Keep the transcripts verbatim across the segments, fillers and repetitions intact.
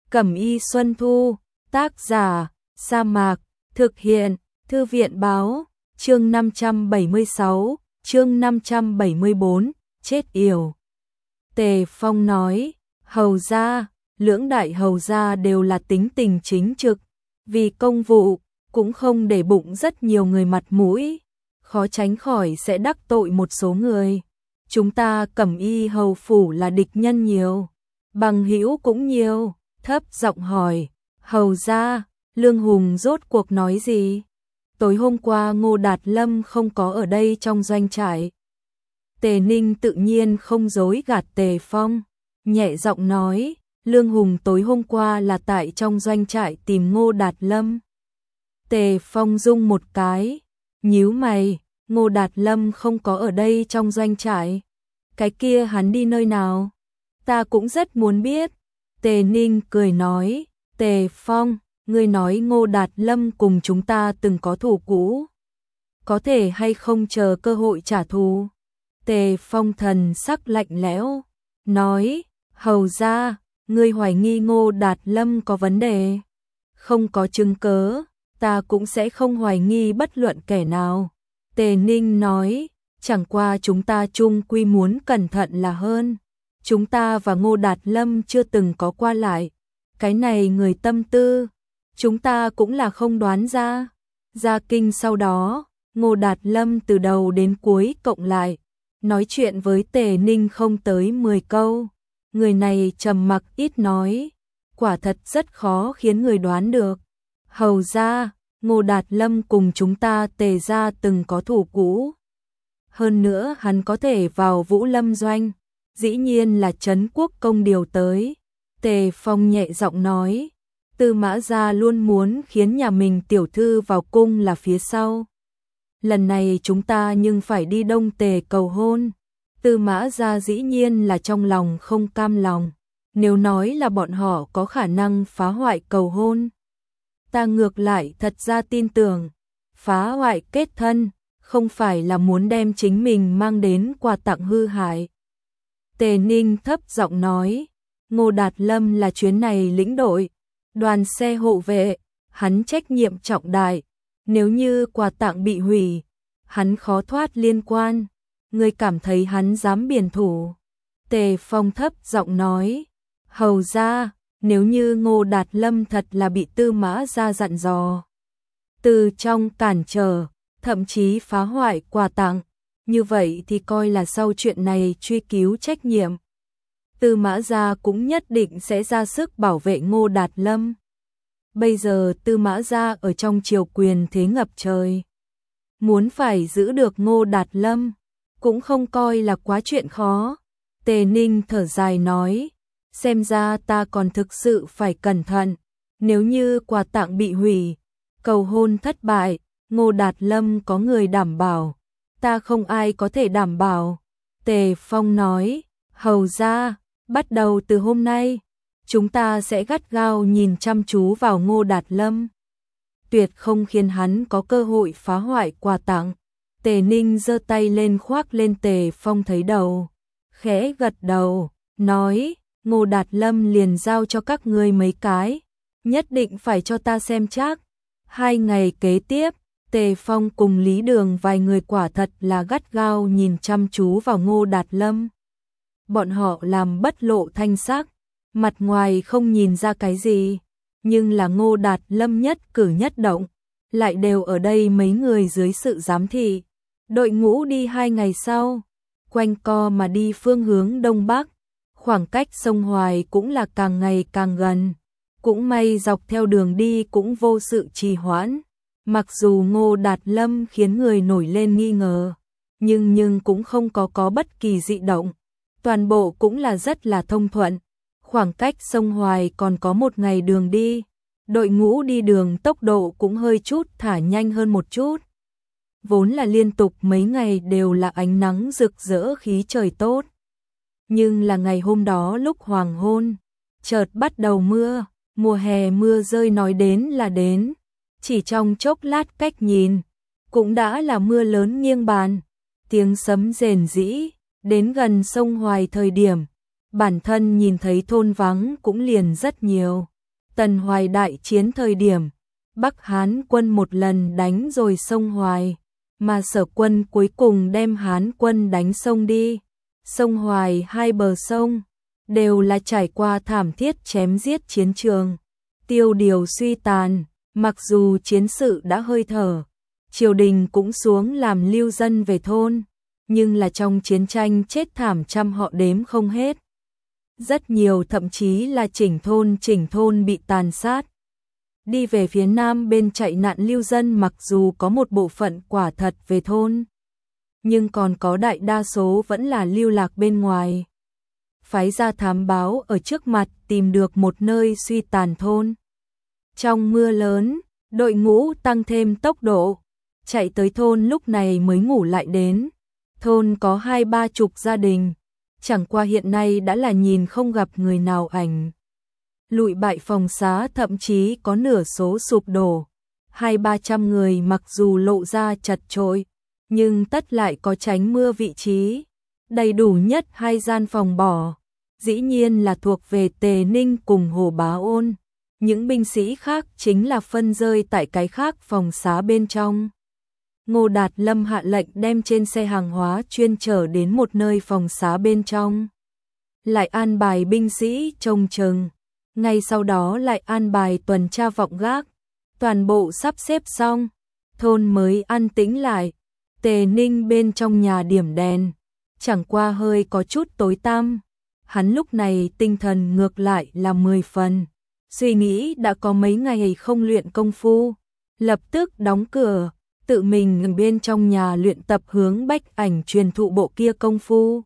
Cẩm y Xuân Thu, tác giả, Sa Mạc, thực hiện, Thư viện báo, chương năm trăm bảy mươi sáu, chương năm trăm bảy mươi bốn, chết yểu. Tề Phong nói, hầu gia, lưỡng đại hầu gia đều là tính tình chính trực, vì công vụ, cũng không để bụng rất nhiều người mặt mũi, khó tránh khỏi sẽ đắc tội một số người. Chúng ta Cẩm y hầu phủ là địch nhân nhiều, bằng hữu cũng nhiều, thấp giọng hỏi, hầu gia, Lương Hùng rốt cuộc nói gì? Tối hôm qua Ngô Đạt Lâm không có ở đây trong doanh trại. Tề Ninh tự nhiên không dối gạt Tề Phong, nhẹ giọng nói, Lương Hùng tối hôm qua là tại trong doanh trại tìm Ngô Đạt Lâm. Tề Phong rung một cái, nhíu mày, Ngô Đạt Lâm không có ở đây trong doanh trại. Cái kia hắn đi nơi nào? Ta cũng rất muốn biết. Tề Ninh cười nói, Tề Phong, ngươi nói Ngô Đạt Lâm cùng chúng ta từng có thù cũ, có thể hay không chờ cơ hội trả thù? Tề Phong thần sắc lạnh lẽo, nói, hầu gia, ngươi hoài nghi Ngô Đạt Lâm có vấn đề. Không có chứng cớ, ta cũng sẽ không hoài nghi bất luận kẻ nào. Tề Ninh nói, chẳng qua chúng ta chung quy muốn cẩn thận là hơn. Chúng ta và Ngô Đạt Lâm chưa từng có qua lại. Cái này người tâm tư, chúng ta cũng là không đoán ra. Ra kinh sau đó, Ngô Đạt Lâm từ đầu đến cuối cộng lại, nói chuyện với Tề Ninh không tới mười câu. Người này trầm mặc ít nói, quả thật rất khó khiến người đoán được. Hầu gia, Ngô Đạt Lâm cùng chúng ta Tề gia từng có thù cũ. Hơn nữa hắn có thể vào Vũ Lâm doanh, dĩ nhiên là Trấn Quốc công điều tới. Tề Phong nhẹ giọng nói, Tư Mã gia luôn muốn khiến nhà mình tiểu thư vào cung là phía sau. Lần này chúng ta nhưng phải đi Đông Tề cầu hôn. Tư Mã gia dĩ nhiên là trong lòng không cam lòng, nếu nói là bọn họ có khả năng phá hoại cầu hôn. Ta ngược lại thật ra tin tưởng, phá hoại kết thân, không phải là muốn đem chính mình mang đến quà tặng hư hại. Tề Ninh thấp giọng nói, Ngô Đạt Lâm là chuyến này lĩnh đội, đoàn xe hộ vệ, hắn trách nhiệm trọng đại, nếu như quà tặng bị hủy, hắn khó thoát liên quan. Ngươi cảm thấy hắn dám biển thủ? Tề Phong thấp giọng nói, hầu gia, nếu như Ngô Đạt Lâm thật là bị Tư Mã gia dặn dò, từ trong cản trở, thậm chí phá hoại quà tặng, như vậy thì coi là sau chuyện này truy cứu trách nhiệm. Tư Mã gia cũng nhất định sẽ ra sức bảo vệ Ngô Đạt Lâm. Bây giờ Tư Mã gia ở trong triều quyền thế ngập trời, muốn phải giữ được Ngô Đạt Lâm cũng không coi là quá chuyện khó. Tề Ninh thở dài nói, xem ra ta còn thực sự phải cẩn thận, nếu như quà tặng bị hủy, cầu hôn thất bại, Ngô Đạt Lâm có người đảm bảo, ta không ai có thể đảm bảo. Tề Phong nói, hầu gia, bắt đầu từ hôm nay, chúng ta sẽ gắt gao nhìn chăm chú vào Ngô Đạt Lâm, tuyệt không khiến hắn có cơ hội phá hoại quà tặng. Tề Ninh giơ tay lên khoác lên Tề Phong thấy đầu, khẽ gật đầu, nói, Ngô Đạt Lâm liền giao cho các ngươi mấy cái, nhất định phải cho ta xem chắc. Hai ngày kế tiếp, Tề Phong cùng Lý Đường vài người quả thật là gắt gao nhìn chăm chú vào Ngô Đạt Lâm. Bọn họ làm bất lộ thanh sắc, mặt ngoài không nhìn ra cái gì, nhưng là Ngô Đạt Lâm nhất cử nhất động, lại đều ở đây mấy người dưới sự giám thị. Đội ngũ đi hai ngày sau, quanh co mà đi phương hướng Đông Bắc, khoảng cách sông Hoài cũng là càng ngày càng gần. Cũng may dọc theo đường đi cũng vô sự trì hoãn, mặc dù Ngô Đạt Lâm khiến người nổi lên nghi ngờ, nhưng nhưng cũng không có có bất kỳ dị động, toàn bộ cũng là rất là thông thuận. Khoảng cách sông Hoài còn có một ngày đường đi, đội ngũ đi đường tốc độ cũng hơi chút thả nhanh hơn một chút. Vốn là liên tục mấy ngày đều là ánh nắng rực rỡ khí trời tốt, nhưng là ngày hôm đó lúc hoàng hôn, chợt bắt đầu mưa, mùa hè mưa rơi nói đến là đến, chỉ trong chốc lát cách nhìn, cũng đã là mưa lớn nghiêng bàn, tiếng sấm rền rĩ, đến gần sông Hoài thời điểm, bản thân nhìn thấy thôn vắng cũng liền rất nhiều. Tần Hoài đại chiến thời điểm, Bắc Hán quân một lần đánh rồi sông Hoài, mà Sở quân cuối cùng đem Hán quân đánh sông đi. Sông Hoài hai bờ sông đều là trải qua thảm thiết chém giết chiến trường, tiêu điều suy tàn, mặc dù chiến sự đã hơi thở, triều đình cũng xuống làm lưu dân về thôn, nhưng là trong chiến tranh chết thảm trăm họ đếm không hết. Rất nhiều thậm chí là chỉnh thôn chỉnh thôn bị tàn sát. Đi về phía nam bên chạy nạn lưu dân mặc dù có một bộ phận quả thật về thôn, nhưng còn có đại đa số vẫn là lưu lạc bên ngoài. Phái ra thám báo ở trước mặt tìm được một nơi suy tàn thôn. Trong mưa lớn, đội ngũ tăng thêm tốc độ, chạy tới thôn lúc này mới ngủ lại đến. Thôn có hai ba chục gia đình, chẳng qua hiện nay đã là nhìn không gặp người nào ảnh. Lụi bại phòng xá thậm chí có nửa số sụp đổ. Hai ba trăm người mặc dù lộ ra chật chội, nhưng tất lại có tránh mưa vị trí. Đầy đủ nhất hai gian phòng bỏ, dĩ nhiên là thuộc về Tề Ninh cùng Hồ Bá Ôn. Những binh sĩ khác chính là phân rơi tại cái khác phòng xá bên trong. Ngô Đạt Lâm hạ lệnh đem trên xe hàng hóa chuyên chở đến một nơi phòng xá bên trong. Lại an bài binh sĩ trông chừng, ngay sau đó lại an bài tuần tra vọng gác. Toàn bộ sắp xếp xong, thôn mới an tĩnh lại. Tề Ninh bên trong nhà điểm đèn, chẳng qua hơi có chút tối tăm. Hắn lúc này tinh thần ngược lại là mười phần, suy nghĩ đã có mấy ngày không luyện công phu, lập tức đóng cửa, tự mình bên trong nhà luyện tập hướng Bách Ảnh truyền thụ bộ kia công phu.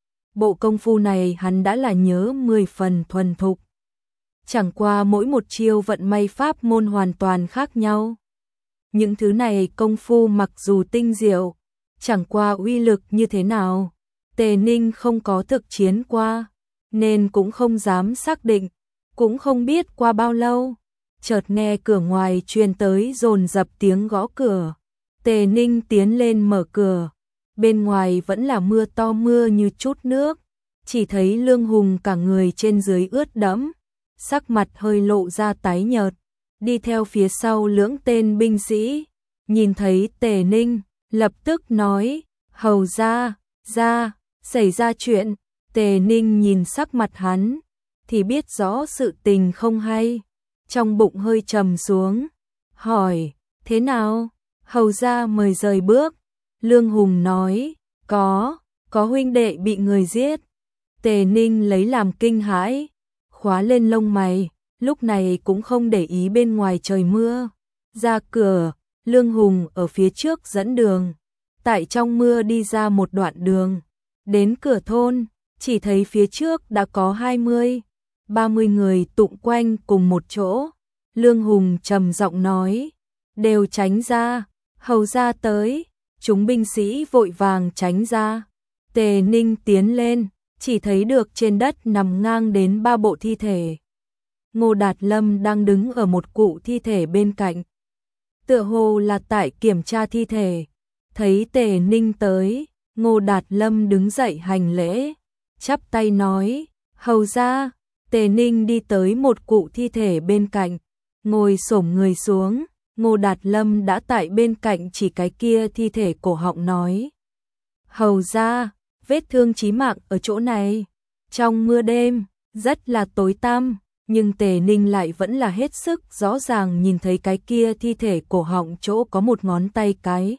Bộ công phu này hắn đã là nhớ mười phần thuần thục. Chẳng qua mỗi một chiêu vận may pháp môn hoàn toàn khác nhau. Những thứ này công phu mặc dù tinh diệu, chẳng qua uy lực như thế nào, Tề Ninh không có thực chiến qua, nên cũng không dám xác định, cũng không biết qua bao lâu. Chợt nghe cửa ngoài truyền tới dồn dập tiếng gõ cửa. Tề Ninh tiến lên mở cửa, bên ngoài vẫn là mưa to mưa như chút nước, chỉ thấy Lương Hùng cả người trên dưới ướt đẫm, sắc mặt hơi lộ ra tái nhợt, đi theo phía sau lưỡng tên binh sĩ, nhìn thấy Tề Ninh, lập tức nói, hầu ra, ra, xảy ra chuyện. Tề Ninh nhìn sắc mặt hắn, thì biết rõ sự tình không hay, trong bụng hơi trầm xuống, hỏi, thế nào? Hầu ra mời rời bước. Lương Hùng nói, có, có huynh đệ bị người giết. Tề Ninh lấy làm kinh hãi, khóa lên lông mày, lúc này cũng không để ý bên ngoài trời mưa. Ra cửa, Lương Hùng ở phía trước dẫn đường, tại trong mưa đi ra một đoạn đường, đến cửa thôn, chỉ thấy phía trước đã có hai mươi, ba mươi người tụng quanh cùng một chỗ. Lương Hùng trầm giọng nói, đều tránh ra, hầu ra tới. Chúng binh sĩ vội vàng tránh ra. Tề Ninh tiến lên, chỉ thấy được trên đất nằm ngang đến ba bộ thi thể. Ngô Đạt Lâm đang đứng ở một cụ thi thể bên cạnh, tựa hồ là tại kiểm tra thi thể. Thấy Tề Ninh tới, Ngô Đạt Lâm đứng dậy hành lễ, chắp tay nói, hầu ra. Tề Ninh đi tới một cụ thi thể bên cạnh, ngồi xổm người xuống. Ngô Đạt Lâm đã tại bên cạnh chỉ cái kia thi thể cổ họng nói, hầu ra, vết thương chí mạng ở chỗ này. Trong mưa đêm, rất là tối tăm, nhưng Tề Ninh lại vẫn là hết sức rõ ràng nhìn thấy cái kia thi thể cổ họng chỗ có một ngón tay cái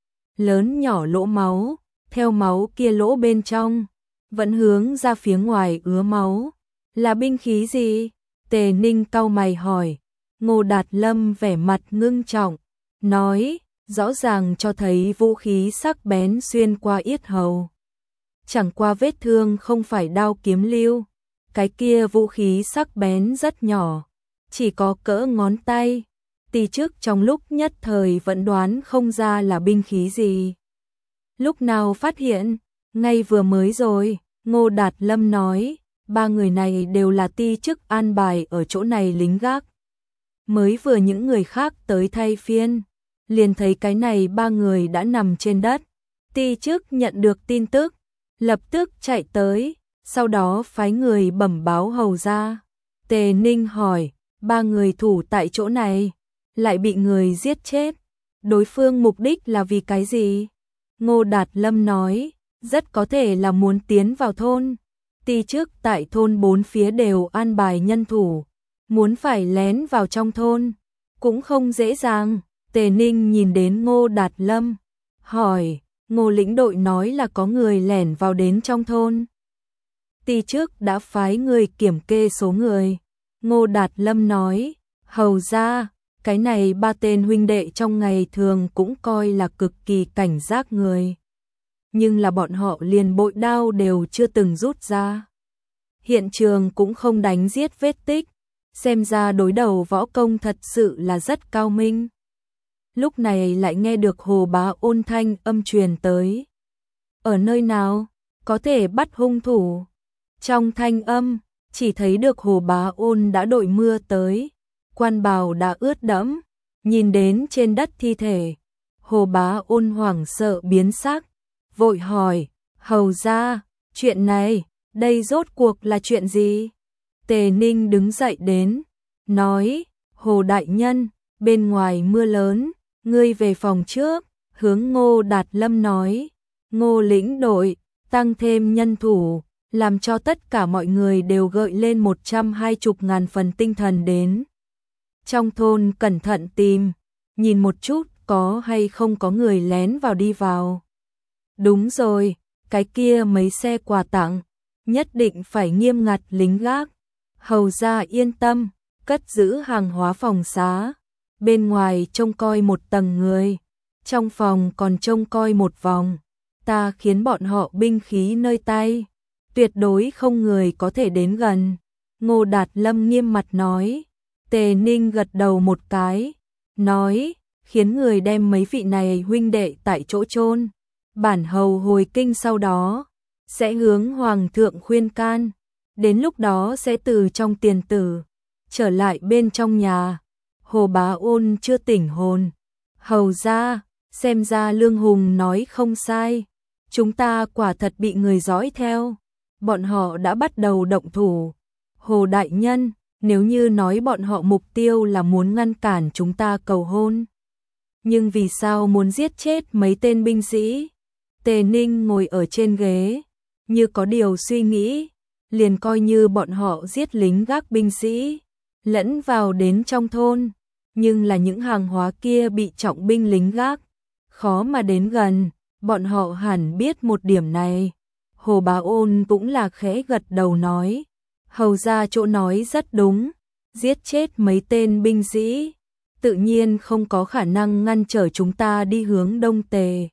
lớn nhỏ lỗ máu, theo máu kia lỗ bên trong, vẫn hướng ra phía ngoài ứa máu. Là binh khí gì? Tề Ninh cau mày hỏi. Ngô Đạt Lâm vẻ mặt ngưng trọng, nói, rõ ràng cho thấy vũ khí sắc bén xuyên qua yết hầu. Chẳng qua vết thương không phải đao kiếm lưu, cái kia vũ khí sắc bén rất nhỏ, chỉ có cỡ ngón tay. Tỳ chức trong lúc nhất thời vẫn đoán không ra là binh khí gì. Lúc nào phát hiện? Ngay vừa mới rồi, Ngô Đạt Lâm nói, ba người này đều là ti chức an bài ở chỗ này lính gác. Mới vừa những người khác tới thay phiên, liền thấy cái này ba người đã nằm trên đất. Ti chức nhận được tin tức, lập tức chạy tới, sau đó phái người bẩm báo hầu ra. Tề Ninh hỏi, ba người thủ tại chỗ này, lại bị người giết chết. Đối phương mục đích là vì cái gì? Ngô Đạt Lâm nói, rất có thể là muốn tiến vào thôn. Ti trước tại thôn bốn phía đều an bài nhân thủ, muốn phải lén vào trong thôn, cũng không dễ dàng. Tề Ninh nhìn đến Ngô Đạt Lâm, hỏi, Ngô lĩnh đội nói là có người lẻn vào đến trong thôn. Ti trước đã phái người kiểm kê số người. Ngô Đạt Lâm nói, hầu ra, cái này ba tên huynh đệ trong ngày thường cũng coi là cực kỳ cảnh giác người. Nhưng là bọn họ liền bội đao đều chưa từng rút ra. Hiện trường cũng không đánh giết vết tích, xem ra đối đầu võ công thật sự là rất cao minh. Lúc này lại nghe được Hồ Bá Ôn thanh âm truyền tới. Ở nơi nào, có thể bắt hung thủ? Trong thanh âm, chỉ thấy được Hồ Bá Ôn đã đội mưa tới, quan bào đã ướt đẫm, nhìn đến trên đất thi thể. Hồ Bá Ôn hoảng sợ biến sắc, vội hỏi, hầu ra, chuyện này, đây rốt cuộc là chuyện gì? Tề Ninh đứng dậy đến, nói, Hồ đại nhân, bên ngoài mưa lớn, ngươi về phòng trước. Hướng Ngô Đạt Lâm nói, Ngô lĩnh đội, tăng thêm nhân thủ, làm cho tất cả mọi người đều gợi lên một trăm hai mươi ngàn phần tinh thần đến. Trong thôn cẩn thận tìm, nhìn một chút có hay không có người lén vào đi vào. Đúng rồi, cái kia mấy xe quà tặng, nhất định phải nghiêm ngặt lính gác. Hầu ra yên tâm, cất giữ hàng hóa phòng xá. Bên ngoài trông coi một tầng người, trong phòng còn trông coi một vòng. Ta khiến bọn họ binh khí nơi tay, tuyệt đối không người có thể đến gần. Ngô Đạt Lâm nghiêm mặt nói. Tề Ninh gật đầu một cái, nói, khiến người đem mấy vị này huynh đệ tại chỗ chôn. Bản hầu hồi kinh sau đó, sẽ hướng hoàng thượng khuyên can, đến lúc đó sẽ từ trong tiền tử, trở lại bên trong nhà. Hồ Bá Ôn chưa tỉnh hồn, hầu ra, xem ra Lương Hùng nói không sai, chúng ta quả thật bị người dõi theo, bọn họ đã bắt đầu động thủ. Hồ đại nhân, nếu như nói bọn họ mục tiêu là muốn ngăn cản chúng ta cầu hôn, nhưng vì sao muốn giết chết mấy tên binh sĩ? Tề Ninh ngồi ở trên ghế, như có điều suy nghĩ, liền coi như bọn họ giết lính gác binh sĩ, lẫn vào đến trong thôn, nhưng là những hàng hóa kia bị trọng binh lính gác, khó mà đến gần, bọn họ hẳn biết một điểm này. Hồ Bá Ôn cũng là khẽ gật đầu nói, hầu ra chỗ nói rất đúng, giết chết mấy tên binh sĩ, tự nhiên không có khả năng ngăn trở chúng ta đi hướng Đông Tề.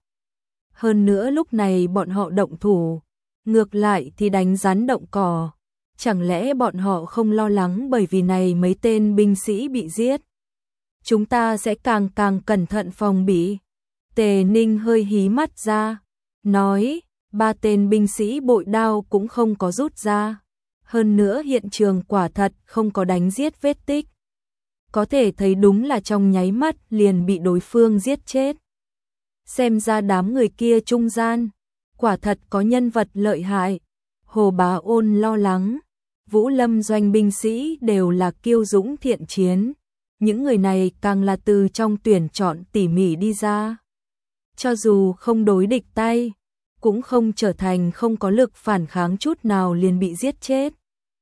Hơn nữa lúc này bọn họ động thủ, ngược lại thì đánh rắn động cỏ, chẳng lẽ bọn họ không lo lắng bởi vì này mấy tên binh sĩ bị giết? Chúng ta sẽ càng càng cẩn thận phòng bị. Tề Ninh hơi hí mắt ra, nói, ba tên binh sĩ bội đao cũng không có rút ra. Hơn nữa hiện trường quả thật không có đánh giết vết tích. Có thể thấy đúng là trong nháy mắt liền bị đối phương giết chết. Xem ra đám người kia trung gian, quả thật có nhân vật lợi hại. Hồ Bá Ôn lo lắng, Vũ Lâm doanh binh sĩ đều là kiêu dũng thiện chiến. Những người này càng là từ trong tuyển chọn tỉ mỉ đi ra. Cho dù không đối địch tay, cũng không trở thành không có lực phản kháng chút nào liền bị giết chết.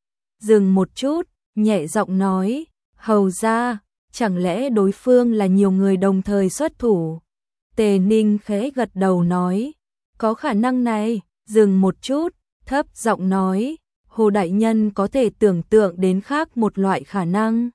Dừng một chút, nhẹ giọng nói, hầu ra, chẳng lẽ đối phương là nhiều người đồng thời xuất thủ? Tề Ninh khẽ gật đầu nói, có khả năng này. Dừng một chút, thấp giọng nói, Hồ đại nhân có thể tưởng tượng đến khác một loại khả năng.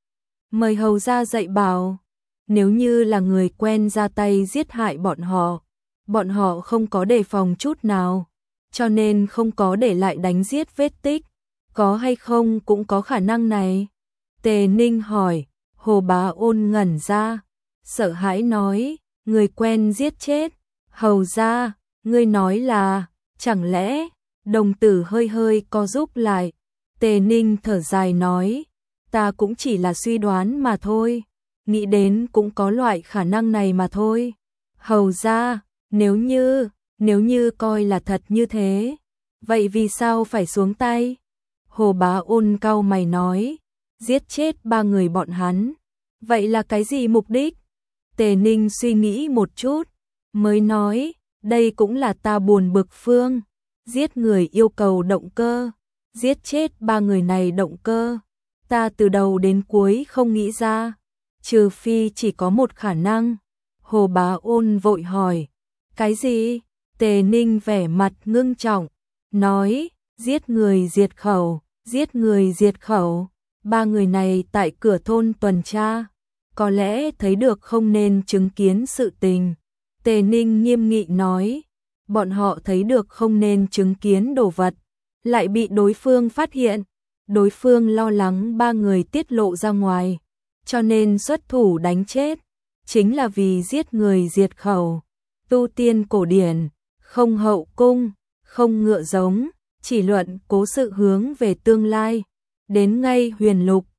Mời hầu ra dạy bảo, nếu như là người quen ra tay giết hại bọn họ, bọn họ không có đề phòng chút nào, cho nên không có để lại đánh giết vết tích, có hay không cũng có khả năng này. Tề Ninh hỏi. Hồ Bá Ôn ngẩn ra, sợ hãi nói, người quen giết chết. Hầu ra, ngươi nói là, chẳng lẽ? Đồng tử hơi hơi co rúm lại. Tề Ninh thở dài nói, ta cũng chỉ là suy đoán mà thôi, nghĩ đến cũng có loại khả năng này mà thôi. Hầu ra, nếu như, nếu như coi là thật như thế, vậy vì sao phải xuống tay? Hồ Bá Ôn cau mày nói, giết chết ba người bọn hắn. Vậy là cái gì mục đích? Tề Ninh suy nghĩ một chút, mới nói, đây cũng là ta buồn bực phương. Giết người yêu cầu động cơ, giết chết ba người này động cơ. Ta từ đầu đến cuối không nghĩ ra, trừ phi chỉ có một khả năng. Hồ Bá Ôn vội hỏi, cái gì? Tề Ninh vẻ mặt ngưng trọng, nói, giết người diệt khẩu, giết người diệt khẩu. Ba người này tại cửa thôn tuần tra, có lẽ thấy được không nên chứng kiến sự tình. Tề Ninh nghiêm nghị nói, bọn họ thấy được không nên chứng kiến đồ vật, lại bị đối phương phát hiện. Đối phương lo lắng ba người tiết lộ ra ngoài, cho nên xuất thủ đánh chết, chính là vì giết người diệt khẩu. Tu tiên cổ điển, không hậu cung, không ngựa giống, chỉ luận cố sự hướng về tương lai. Đến ngay huyền lục,